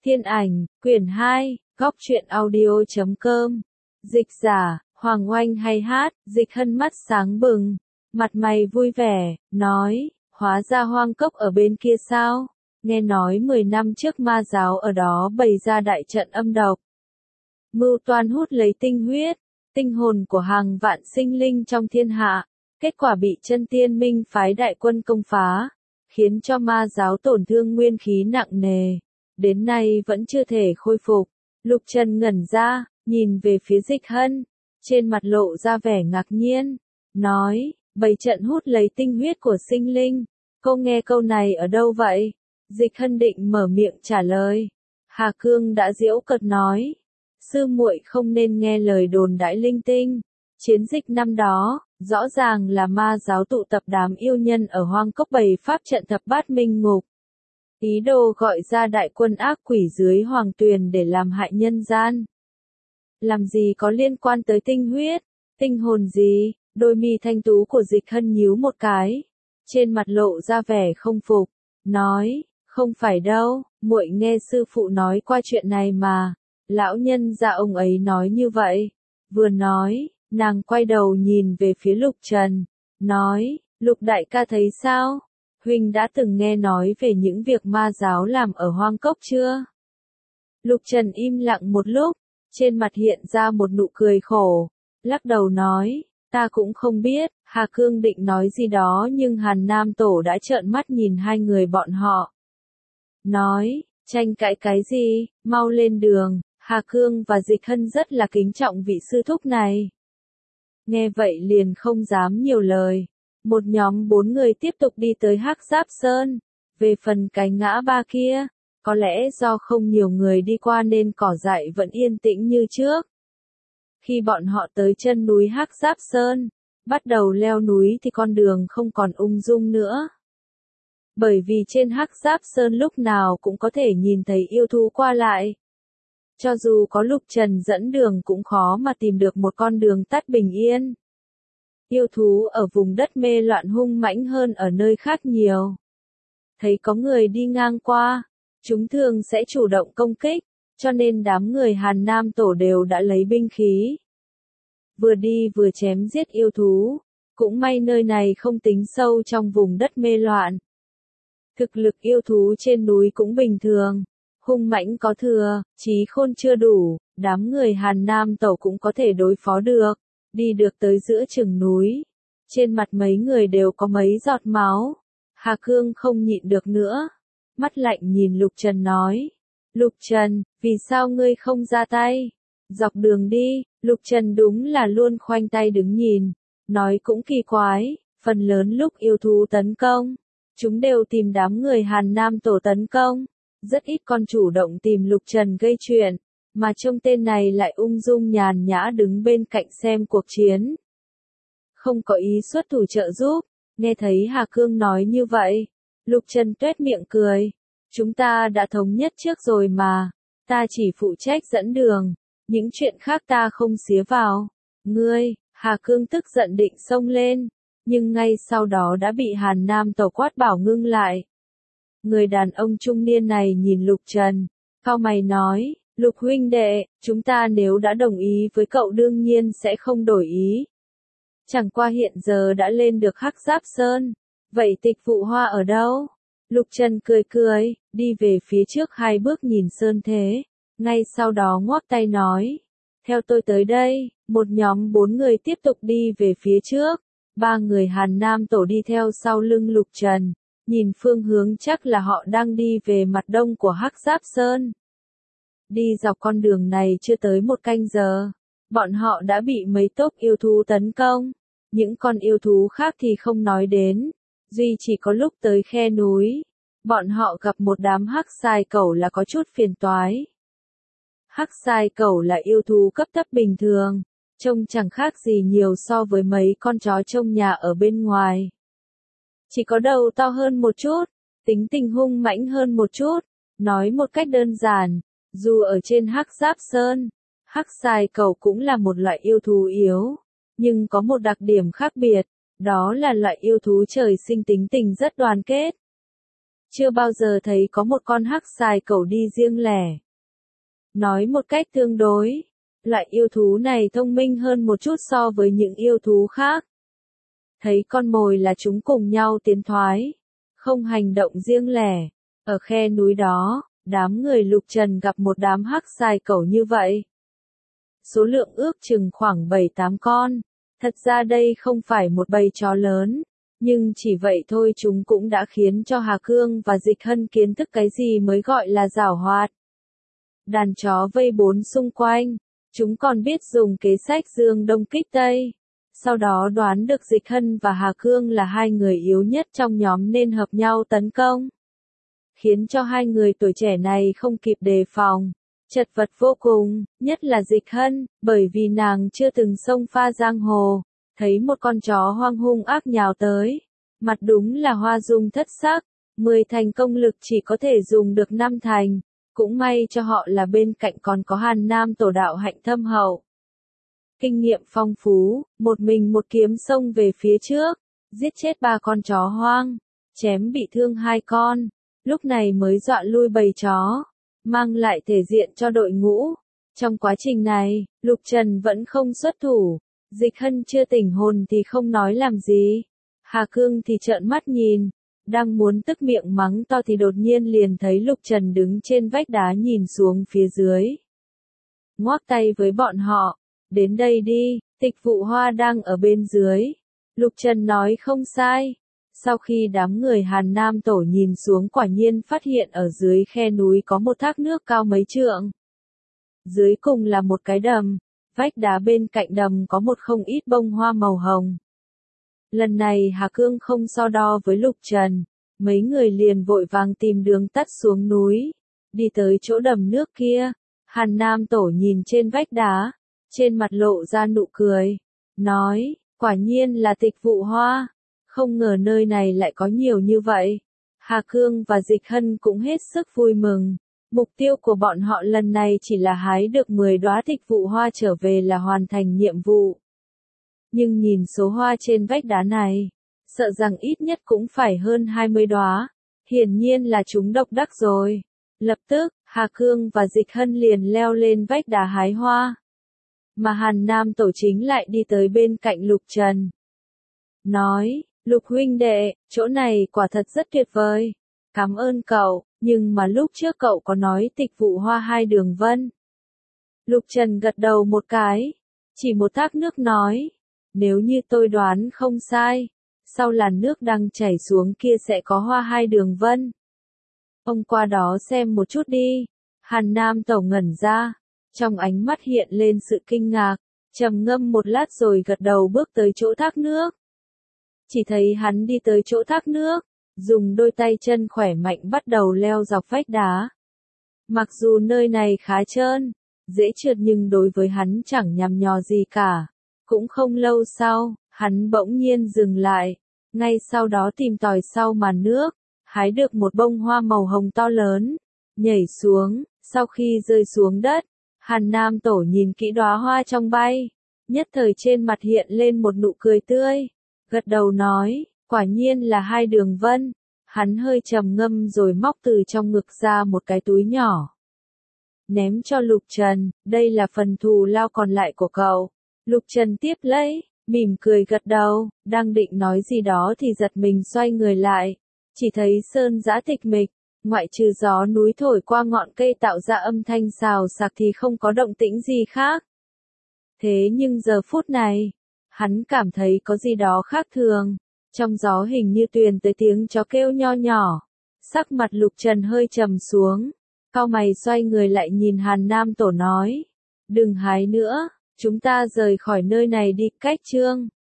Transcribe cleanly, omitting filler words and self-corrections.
Thiên ảnh, quyển 2, góc truyện audio.com. Dịch giả, Hoàng Oanh hay hát, Dịch Hân mắt sáng bừng, mặt mày vui vẻ, nói, hóa ra Hoang Cốc ở bên kia sao? Nghe nói 10 năm trước ma giáo ở đó bày ra đại trận âm độc. Mưu toan hút lấy tinh huyết, tinh hồn của hàng vạn sinh linh trong thiên hạ, kết quả bị chân tiên minh phái đại quân công phá, khiến cho ma giáo tổn thương nguyên khí nặng nề. Đến nay vẫn chưa thể khôi phục. Lục Trần ngẩn ra, nhìn về phía Dịch Hân, trên mặt lộ ra vẻ ngạc nhiên, nói, bày trận hút lấy tinh huyết của sinh linh, cô nghe câu này ở đâu vậy? Dịch Hân định mở miệng trả lời, Hà Cương đã giễu cợt nói, sư muội không nên nghe lời đồn đãi linh tinh, chiến dịch năm đó, rõ ràng là ma giáo tụ tập đám yêu nhân ở Hoang Cốc bày pháp trận thập bát minh ngục. Ý đồ gọi ra đại quân ác quỷ dưới hoàng tuyền để làm hại nhân gian. Làm gì có liên quan tới tinh huyết, tinh hồn gì? Đôi mi thanh tú của Dịch Hân nhíu một cái, trên mặt lộ ra vẻ không phục, nói, không phải đâu, muội nghe sư phụ nói qua chuyện này mà, lão nhân gia ông ấy nói như vậy. Vừa nói, nàng quay đầu nhìn về phía Lục Trần, nói, Lục đại ca thấy sao? Huynh đã từng nghe nói về những việc ma giáo làm ở Hoang Cốc chưa? Lục Trần im lặng một lúc, trên mặt hiện ra một nụ cười khổ, lắc đầu nói, ta cũng không biết. Hà Cương định nói gì đó nhưng Hàn Nam Tổ đã trợn mắt nhìn hai người bọn họ. Nói, tranh cãi cái gì, mau lên đường. Hà Cương và Dịch Hân rất là kính trọng vị sư thúc này. Nghe vậy liền không dám nhiều lời. Một nhóm 4 người tiếp tục đi tới Hắc Giáp Sơn. Về phần cái ngã ba kia, có lẽ do không nhiều người đi qua nên cỏ dại vẫn yên tĩnh như trước. Khi bọn họ tới chân núi Hắc Giáp Sơn, bắt đầu leo núi thì con đường không còn ung dung nữa. Bởi vì trên Hắc Giáp Sơn lúc nào cũng có thể nhìn thấy yêu thú qua lại. Cho dù có Lục Trần dẫn đường cũng khó mà tìm được một con đường tắt bình yên. Yêu thú ở vùng đất mê loạn hung mãnh hơn ở nơi khác nhiều. Thấy có người đi ngang qua, chúng thường sẽ chủ động công kích, cho nên đám người Hàn Nam Tổ đều đã lấy binh khí. Vừa đi vừa chém giết yêu thú, cũng may nơi này không tính sâu trong vùng đất mê loạn. Thực lực yêu thú trên núi cũng bình thường, hung mãnh có thừa, trí khôn chưa đủ, đám người Hàn Nam Tổ cũng có thể đối phó được. Đi được tới giữa chừng núi, trên mặt mấy người đều có mấy giọt máu. Hà Cương không nhịn được nữa, mắt lạnh nhìn Lục Trần nói, Lục Trần, vì sao ngươi không ra tay? Dọc đường đi, Lục Trần đúng là luôn khoanh tay đứng nhìn, nói cũng kỳ quái, phần lớn lúc yêu thú tấn công, chúng đều tìm đám người Hàn Nam Tổ tấn công, rất ít con chủ động tìm Lục Trần gây chuyện. Mà trông tên này lại ung dung nhàn nhã đứng bên cạnh xem cuộc chiến. Không có ý xuất thủ trợ giúp, nghe thấy Hà Cương nói như vậy. Lục Trần tuét miệng cười. Chúng ta đã thống nhất trước rồi mà, ta chỉ phụ trách dẫn đường, những chuyện khác ta không xía vào. Ngươi, Hà Cương tức giận định xông lên, nhưng ngay sau đó đã bị Hàn Nam Tổ quát bảo ngưng lại. Người đàn ông trung niên này nhìn Lục Trần, cau mày nói. Lục huynh đệ, chúng ta nếu đã đồng ý với cậu đương nhiên sẽ không đổi ý. Chẳng qua hiện giờ đã lên được Hắc Giáp Sơn, vậy Tịch Phụ Hoa ở đâu? Lục Trần cười cười, đi về phía trước 2 bước nhìn Sơn Thế, ngay sau đó ngoắc tay nói, theo tôi tới đây. Một nhóm 4 người tiếp tục đi về phía trước, 3 người Hàn Nam Tổ đi theo sau lưng Lục Trần, nhìn phương hướng chắc là họ đang đi về mặt đông của Hắc Giáp Sơn. Đi dọc con đường này chưa tới 1 canh giờ, bọn họ đã bị mấy tốp yêu thú tấn công. Những con yêu thú khác thì không nói đến, duy chỉ có lúc tới khe núi, bọn họ gặp một đám hắc sai cẩu là có chút phiền toái. Hắc sai cẩu là yêu thú cấp thấp bình thường, trông chẳng khác gì nhiều so với mấy con chó trông nhà ở bên ngoài. Chỉ có đầu to hơn một chút, tính tình hung mãnh hơn một chút, nói một cách đơn giản. Dù ở trên Hắc Giáp Sơn, hắc sai cẩu cũng là một loại yêu thú yếu, nhưng có một đặc điểm khác biệt, đó là loại yêu thú trời sinh tính tình rất đoàn kết. chưa bao giờ thấy có một con hắc xài cẩu đi riêng lẻ. Nói một cách tương đối, loại yêu thú này thông minh hơn một chút so với những yêu thú khác. Thấy con mồi là chúng cùng nhau tiến thoái, không hành động riêng lẻ. Ở khe núi đó, đám người Lục Trần gặp một đám hắc xài cẩu như vậy. Số lượng ước chừng khoảng 7-8 con. Thật ra đây không phải một bầy chó lớn, nhưng chỉ vậy thôi chúng cũng đã khiến cho Hà Cương và Dịch Hân kiến thức cái gì mới gọi là giảo hoạt. Đàn chó vây bốn xung quanh, chúng còn biết dùng kế sách dương đông kích tây. Sau đó đoán được Dịch Hân và Hà Cương là hai người yếu nhất trong nhóm nên hợp nhau tấn công. Khiến cho hai người tuổi trẻ này không kịp đề phòng, chật vật vô cùng, nhất là Dịch Hân, bởi vì nàng chưa từng xông pha giang hồ, thấy một con chó hoang hung ác nhào tới, mặt đúng là hoa dung thất sắc, 10 thành công lực chỉ có thể dùng được 5 thành, cũng may cho họ là bên cạnh còn có Hàn Nam tổ đạo hạnh thâm hậu. Kinh nghiệm phong phú, một mình một kiếm xông về phía trước, giết chết 3 con chó hoang, chém bị thương 2 con, lúc này mới dọa lui bầy chó, mang lại thể diện cho đội ngũ. Trong quá trình này, Lục Trần vẫn không xuất thủ, Dịch Hân chưa tỉnh hồn thì không nói làm gì. Hà Cương thì trợn mắt nhìn, đang muốn tức miệng mắng to thì đột nhiên liền thấy Lục Trần đứng trên vách đá nhìn xuống phía dưới. Ngoác tay với bọn họ, đến đây đi, Tịch Vụ Hoa đang ở bên dưới. Lục Trần nói không sai. Sau khi đám người Hàn Nam tổ nhìn xuống quả nhiên phát hiện ở dưới khe núi có một thác nước cao mấy trượng. Dưới cùng là một cái đầm, vách đá bên cạnh đầm có một không ít bông hoa màu hồng. Lần này Hà Cương không so đo với Lục Trần, mấy người liền vội vàng tìm đường tắt xuống núi, đi tới chỗ đầm nước kia. Hàn Nam tổ nhìn trên vách đá, trên mặt lộ ra nụ cười, nói, quả nhiên là Tịch Vụ Hoa. Không ngờ nơi này lại có nhiều như vậy. Hà Cương và Dịch Hân cũng hết sức vui mừng. Mục tiêu của bọn họ lần này chỉ là hái được 10 đóa Tịch Vụ Hoa trở về là hoàn thành nhiệm vụ. Nhưng nhìn số hoa trên vách đá này, sợ rằng ít nhất cũng phải hơn 20 đóa. Hiển nhiên là chúng độc đắc rồi. Lập tức, Hà Cương và Dịch Hân liền leo lên vách đá hái hoa. Mà Hàn Nam tổ chính lại đi tới bên cạnh Lục Trần. Nói, Lục huynh đệ, chỗ này quả thật rất tuyệt vời. Cảm ơn cậu, nhưng mà lúc trước cậu có nói Tịch Vụ Hoa 2 đường vân. Lục Trần gật đầu một cái, chỉ một thác nước nói, nếu như tôi đoán không sai, sau làn nước đang chảy xuống kia sẽ có hoa 2 đường vân. Ông qua đó xem một chút đi. Hàn Nam tổ ngẩn ra, trong ánh mắt hiện lên sự kinh ngạc, trầm ngâm một lát rồi gật đầu bước tới chỗ thác nước. Chỉ thấy hắn đi tới chỗ thác nước, dùng đôi tay chân khỏe mạnh bắt đầu leo dọc vách đá. Mặc dù nơi này khá trơn, dễ trượt nhưng đối với hắn chẳng nhằm nhò gì cả. Cũng không lâu sau, hắn bỗng nhiên dừng lại, ngay sau đó tìm tòi sau màn nước, hái được một bông hoa màu hồng to lớn, nhảy xuống, sau khi rơi xuống đất, Hàn Nam tổ nhìn kỹ đóa hoa trong bay, nhất thời trên mặt hiện lên một nụ cười tươi. Gật đầu nói, quả nhiên là 2 đường vân. Hắn hơi trầm ngâm rồi móc từ trong ngực ra một cái túi nhỏ. Ném cho Lục Trần, đây là phần thù lao còn lại của cậu. Lục Trần tiếp lấy, mỉm cười gật đầu, đang định nói gì đó thì giật mình xoay người lại. Chỉ thấy sơn dã tịch mịch, ngoại trừ gió núi thổi qua ngọn cây tạo ra âm thanh xào xạc thì không có động tĩnh gì khác. Thế nhưng giờ phút này, hắn cảm thấy có gì đó khác thường. Trong gió hình như truyền tới tiếng chó kêu nho nhỏ. Sắc mặt Lục Trần hơi trầm xuống. Cau mày xoay người lại nhìn Hàn Nam tổ nói. Đừng hái nữa, chúng ta rời khỏi nơi này đi. Cách chương